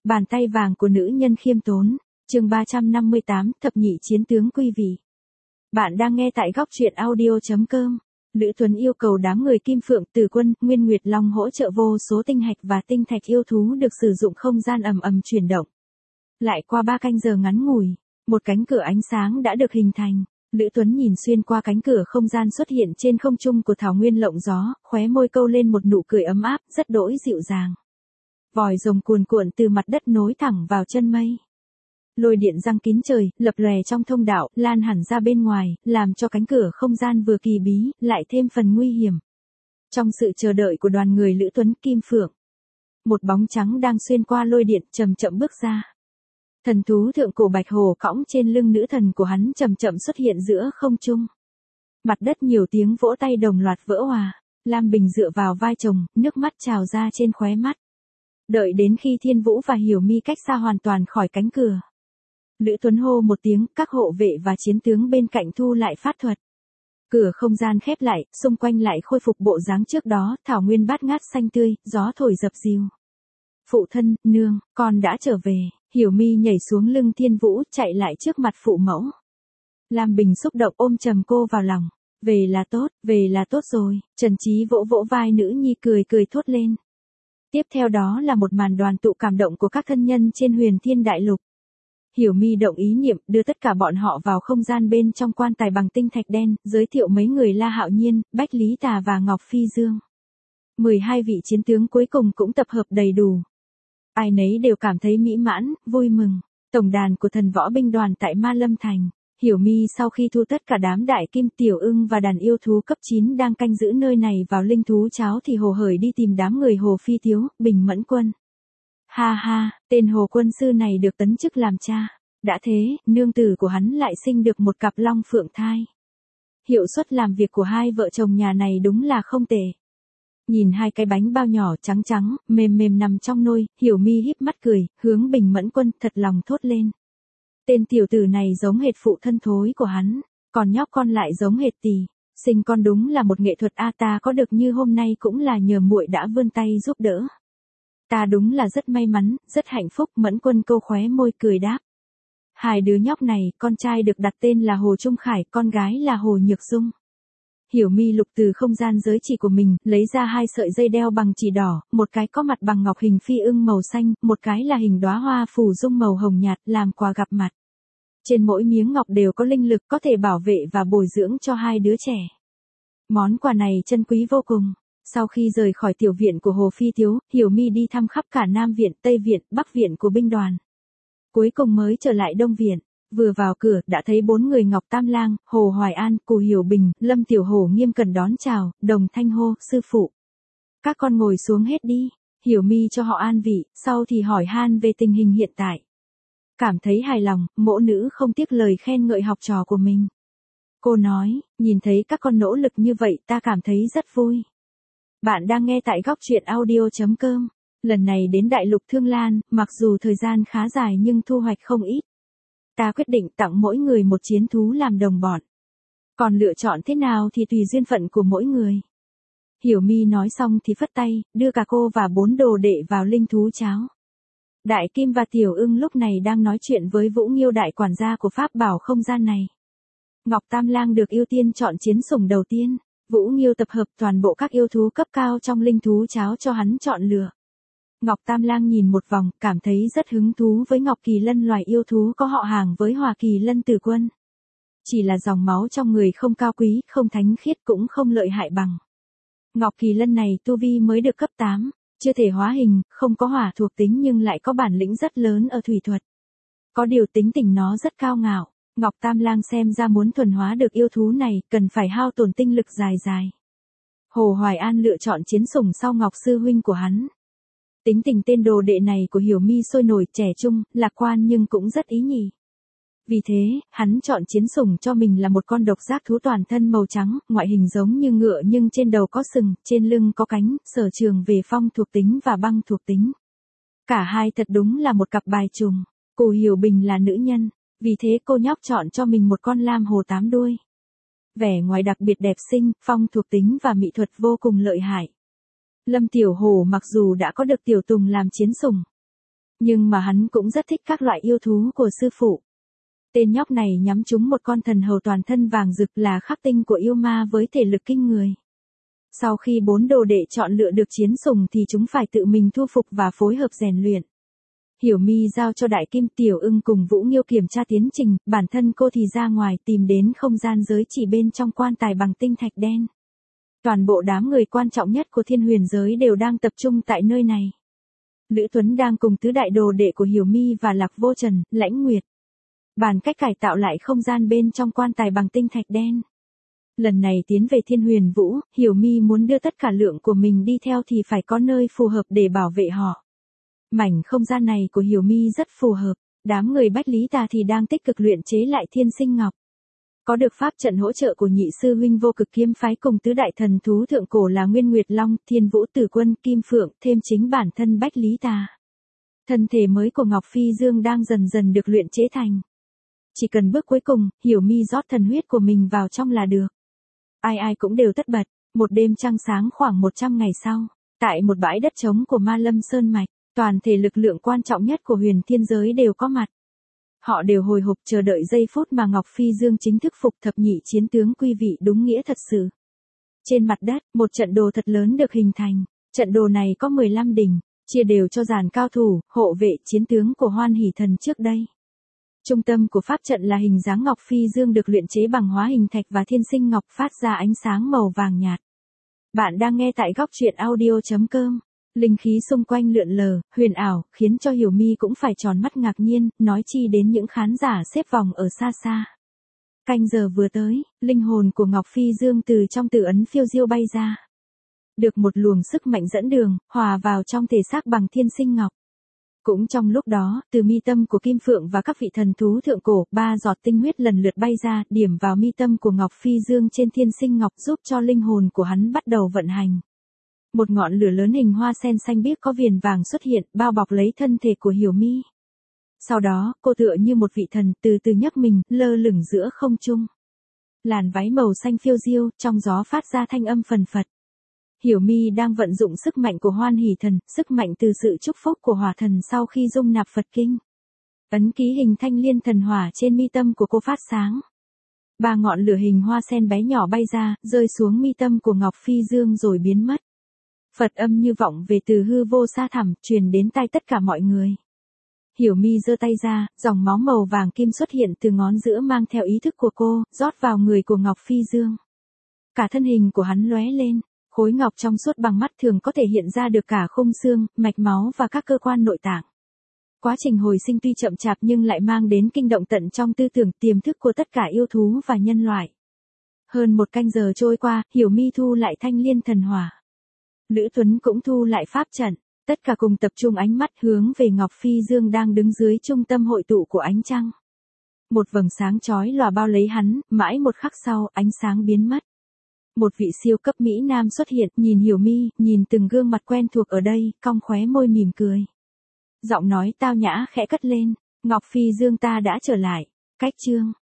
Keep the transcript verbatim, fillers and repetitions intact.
Bàn tay vàng của nữ nhân khiêm tốn. Chương ba trăm năm mươi tám, thập nhị chiến tướng quý vị. Bạn đang nghe tại góc truyện audio chấm com. Lữ Tuấn yêu cầu đám người Kim Phượng, Tử Quân, Nguyên Nguyệt Long hỗ trợ vô số tinh hạch và tinh thạch yêu thú được sử dụng không gian ầm ầm chuyển động. Lại qua ba canh giờ ngắn ngủi, một cánh cửa ánh sáng đã được hình thành. Lữ Tuấn nhìn xuyên qua cánh cửa không gian xuất hiện trên không trung của thảo nguyên lộng gió, khóe môi câu lên một nụ cười ấm áp, rất đỗi dịu dàng. Vòi rồng cuồn cuộn từ mặt đất nối thẳng vào chân mây. Lôi điện giăng kín trời, lập lòe trong thông đạo, lan hẳn ra bên ngoài, làm cho cánh cửa không gian vừa kỳ bí, lại thêm phần nguy hiểm. Trong sự chờ đợi của đoàn người Lữ Tuấn, Kim Phượng, một bóng trắng đang xuyên qua lôi điện chậm chậm bước ra. Thần thú thượng cổ bạch hổ cõng trên lưng nữ thần của hắn chậm chậm xuất hiện giữa không trung. Mặt đất nhiều tiếng vỗ tay đồng loạt vỡ hòa. Lam Bình dựa vào vai chồng, nước mắt trào ra trên khóe mắt. Đợi đến khi Thiên Vũ và Hiểu Mi cách xa hoàn toàn khỏi cánh cửa, Lữ Tuấn hô một tiếng, các hộ vệ và chiến tướng bên cạnh thu lại pháp thuật. Cửa không gian khép lại, xung quanh lại khôi phục bộ dáng trước đó, thảo nguyên bát ngát xanh tươi, gió thổi dập dìu. Phụ thân, nương, con đã trở về. Hiểu Mi nhảy xuống lưng Thiên Vũ, chạy lại trước mặt phụ mẫu. Lam Bình xúc động ôm chầm cô vào lòng. Về là tốt, về là tốt rồi. Trần Chí vỗ vỗ vai nữ nhi cười cười thốt lên. Tiếp theo đó là một màn đoàn tụ cảm động của các thân nhân trên Huyền Thiên Đại Lục. Hiểu Mi động ý niệm đưa tất cả bọn họ vào không gian bên trong quan tài bằng tinh thạch đen, giới thiệu mấy người La Hạo Nhiên, Bách Lý Tà và Ngọc Phi Dương. mười hai vị chiến tướng cuối cùng cũng tập hợp đầy đủ. Ai nấy đều cảm thấy mỹ mãn, vui mừng. Tổng đàn của thần võ binh đoàn tại Ma Lâm Thành. Hiểu Mi sau khi thu tất cả đám đại kim tiểu ưng và đàn yêu thú cấp chín đang canh giữ nơi này vào linh thú cháo thì hồ hởi đi tìm đám người Hồ Phi Thiếu, Bình Mẫn Quân. Ha ha, tên Hồ quân sư này được tấn chức làm cha. Đã thế, nương tử của hắn lại sinh được một cặp long phượng thai. Hiệu suất làm việc của hai vợ chồng nhà này đúng là không tệ. Nhìn hai cái bánh bao nhỏ trắng trắng, mềm mềm nằm trong nôi, Hiểu Mi híp mắt cười, hướng Bình Mẫn Quân thật lòng thốt lên. Tên tiểu tử này giống hệt phụ thân thối của hắn, còn nhóc con lại giống hệt tỳ. Sinh con đúng là một nghệ thuật a, ta có được như hôm nay cũng là nhờ muội đã vươn tay giúp đỡ. Ta đúng là rất may mắn, rất hạnh phúc. Mẫn Quân câu khóe môi cười đáp. Hai đứa nhóc này, con trai được đặt tên là Hồ Trung Khải, con gái là Hồ Nhược Dung. Hiểu Mi lục từ không gian giới chỉ của mình, lấy ra hai sợi dây đeo bằng chỉ đỏ, một cái có mặt bằng ngọc hình phi ưng màu xanh, một cái là hình đóa hoa phù dung màu hồng nhạt, làm quà gặp mặt. Trên mỗi miếng ngọc đều có linh lực có thể bảo vệ và bồi dưỡng cho hai đứa trẻ. Món quà này chân quý vô cùng. Sau khi rời khỏi tiểu viện của Hồ Phi Thiếu, Hiểu Mi đi thăm khắp cả Nam viện, Tây viện, Bắc viện của binh đoàn. Cuối cùng mới trở lại Đông viện. Vừa vào cửa, đã thấy bốn người Ngọc Tam Lang, Hồ Hoài An, Cù Hiểu Bình, Lâm Tiểu Hổ nghiêm cẩn đón chào, đồng thanh hô, sư phụ. Các con ngồi xuống hết đi. Hiểu Mi cho họ an vị, sau thì hỏi han về tình hình hiện tại. Cảm thấy hài lòng, mỗ nữ không tiếc lời khen ngợi học trò của mình. Cô nói, nhìn thấy các con nỗ lực như vậy ta cảm thấy rất vui. Bạn đang nghe tại góc truyện audio chấm com. Lần này đến Đại Lục Thương Lan, mặc dù thời gian khá dài nhưng thu hoạch không ít. Ta quyết định tặng mỗi người một chiến thú làm đồng bọn. Còn lựa chọn thế nào thì tùy duyên phận của mỗi người. Hiểu Mi nói xong thì phất tay, đưa cả cô và bốn đồ đệ vào linh thú cháo. Đại Kim và Tiểu Ưng lúc này đang nói chuyện với Vũ Nghiêu đại quản gia của pháp bảo không gian này. Ngọc Tam Lang được ưu tiên chọn chiến sủng đầu tiên. Vũ Nghiêu tập hợp toàn bộ các yêu thú cấp cao trong linh thú cháo cho hắn chọn lựa. Ngọc Tam Lang nhìn một vòng, cảm thấy rất hứng thú với Ngọc Kỳ Lân, loài yêu thú có họ hàng với Hòa Kỳ Lân Tử Quân. Chỉ là dòng máu trong người không cao quý, không thánh khiết cũng không lợi hại bằng. Ngọc Kỳ Lân này tu vi mới được cấp tám, chưa thể hóa hình, không có hỏa thuộc tính nhưng lại có bản lĩnh rất lớn ở thủy thuật. Có điều tính tình nó rất cao ngạo. Ngọc Tam Lang xem ra muốn thuần hóa được yêu thú này, cần phải hao tổn tinh lực dài dài. Hồ Hoài An lựa chọn chiến sủng sau Ngọc sư huynh của hắn. Tính tình tên đồ đệ này của Hiểu Mi sôi nổi, trẻ trung, lạc quan nhưng cũng rất ý nhị. Vì thế, hắn chọn chiến sủng cho mình là một con độc giác thú toàn thân màu trắng, ngoại hình giống như ngựa nhưng trên đầu có sừng, trên lưng có cánh, sở trường về phong thuộc tính và băng thuộc tính. Cả hai thật đúng là một cặp bài trùng. Cù Hiểu Bình là nữ nhân, vì thế cô nhóc chọn cho mình một con lam hồ tám đuôi. Vẻ ngoài đặc biệt đẹp xinh, phong thuộc tính và mỹ thuật vô cùng lợi hại. Lâm Tiểu Hổ mặc dù đã có được Tiểu Tùng làm chiến sủng, Nhưng mà hắn cũng rất thích các loại yêu thú của sư phụ. Tên nhóc này nhắm trúng một con thần hầu toàn thân vàng rực là khắc tinh của yêu ma với thể lực kinh người. Sau khi bốn đồ đệ chọn lựa được chiến sủng thì chúng phải tự mình thu phục và phối hợp rèn luyện. Hiểu Mi giao cho Đại Kim Tiểu Ưng cùng Vũ Nghiêu kiểm tra tiến trình, bản thân cô thì ra ngoài tìm đến không gian giới chỉ bên trong quan tài bằng tinh thạch đen. Toàn bộ đám người quan trọng nhất của Thiên Huyền giới đều đang tập trung tại nơi này. Lữ Tuấn đang cùng tứ đại đồ đệ của Hiểu Mi và Lạc Vô Trần, Lãnh Nguyệt bàn cách cải tạo lại không gian bên trong quan tài bằng tinh thạch đen. Lần này tiến về Thiên Huyền Vũ, Hiểu Mi muốn đưa tất cả lượng của mình đi theo thì phải có nơi phù hợp để bảo vệ họ. Mảnh không gian này của Hiểu Mi rất phù hợp, đám người Bách Lý Tà thì đang tích cực luyện chế lại Thiên Sinh Ngọc. Có được pháp trận hỗ trợ của nhị sư huynh Vô Cực Kiếm phái cùng tứ đại thần thú thượng cổ là Nguyên Nguyệt Long, Thiên Vũ Tử Quân, Kim Phượng, thêm chính bản thân Bách Lý Tà. Thân thể mới của Ngọc Phi Dương đang dần dần được luyện chế thành. Chỉ cần bước cuối cùng, Hiểu Mi rót thần huyết của mình vào trong là được. Ai ai cũng đều tất bật, một đêm trăng sáng khoảng một trăm ngày sau, tại một bãi đất trống của Ma Lâm Sơn Mạch, toàn thể lực lượng quan trọng nhất của huyền thiên giới đều có mặt. Họ đều hồi hộp chờ đợi giây phút mà Ngọc Phi Dương chính thức phục thập nhị chiến tướng quy vị đúng nghĩa thật sự. Trên mặt đất, một trận đồ thật lớn được hình thành. Trận đồ này có mười lăm đỉnh, chia đều cho dàn cao thủ, hộ vệ chiến tướng của Hoan Hỷ Thần trước đây. Trung tâm của pháp trận là hình dáng Ngọc Phi Dương được luyện chế bằng hóa hình thạch và thiên sinh ngọc phát ra ánh sáng màu vàng nhạt. Bạn đang nghe tại góc truyện audio chấm com. Linh khí xung quanh lượn lờ, huyền ảo, khiến cho Hiểu Mi cũng phải tròn mắt ngạc nhiên, nói chi đến những khán giả xếp vòng ở xa xa. Canh giờ vừa tới, linh hồn của Ngọc Phi Dương từ trong tử ấn phiêu diêu bay ra. Được một luồng sức mạnh dẫn đường, hòa vào trong thể xác bằng thiên sinh ngọc. Cũng trong lúc đó, từ mi tâm của Kim Phượng và các vị thần thú thượng cổ, ba giọt tinh huyết lần lượt bay ra, điểm vào mi tâm của Ngọc Phi Dương trên thiên sinh ngọc giúp cho linh hồn của hắn bắt đầu vận hành. Một ngọn lửa lớn hình hoa sen xanh biếc có viền vàng xuất hiện, bao bọc lấy thân thể của Hiểu Mi. Sau đó, cô tựa như một vị thần, từ từ nhấc mình, lơ lửng giữa không trung. Làn váy màu xanh phiêu diêu, trong gió phát ra thanh âm phần phật. Hiểu Mi đang vận dụng sức mạnh của Hoan Hỷ Thần, sức mạnh từ sự chúc phúc của hỏa thần sau khi dung nạp Phật kinh. Ấn ký hình thanh liên thần hỏa trên mi tâm của cô phát sáng. Ba ngọn lửa hình hoa sen bé nhỏ bay ra, rơi xuống mi tâm của Ngọc Phi Dương rồi biến mất. Phật âm như vọng về từ hư vô xa thẳm, truyền đến tai tất cả mọi người. Hiểu Mi giơ tay ra, dòng máu màu vàng kim xuất hiện từ ngón giữa mang theo ý thức của cô, rót vào người của Ngọc Phi Dương. Cả thân hình của hắn lóe lên, khối ngọc trong suốt bằng mắt thường có thể hiện ra được cả khung xương, mạch máu và các cơ quan nội tạng. Quá trình hồi sinh tuy chậm chạp nhưng lại mang đến kinh động tận trong tư tưởng tiềm thức của tất cả yêu thú và nhân loại. Hơn một canh giờ trôi qua, Hiểu Mi thu lại thanh liên thần hỏa. Lữ Tuấn cũng thu lại pháp trận, tất cả cùng tập trung ánh mắt hướng về Ngọc Phi Dương đang đứng dưới trung tâm hội tụ của ánh trăng. Một vầng sáng chói lòa bao lấy hắn, mãi một khắc sau, ánh sáng biến mất. Một vị siêu cấp Mỹ Nam xuất hiện, nhìn Hiểu Mi, nhìn từng gương mặt quen thuộc ở đây, cong khóe môi mỉm cười. Giọng nói tao nhã khẽ cất lên, Ngọc Phi Dương ta đã trở lại, cách chương.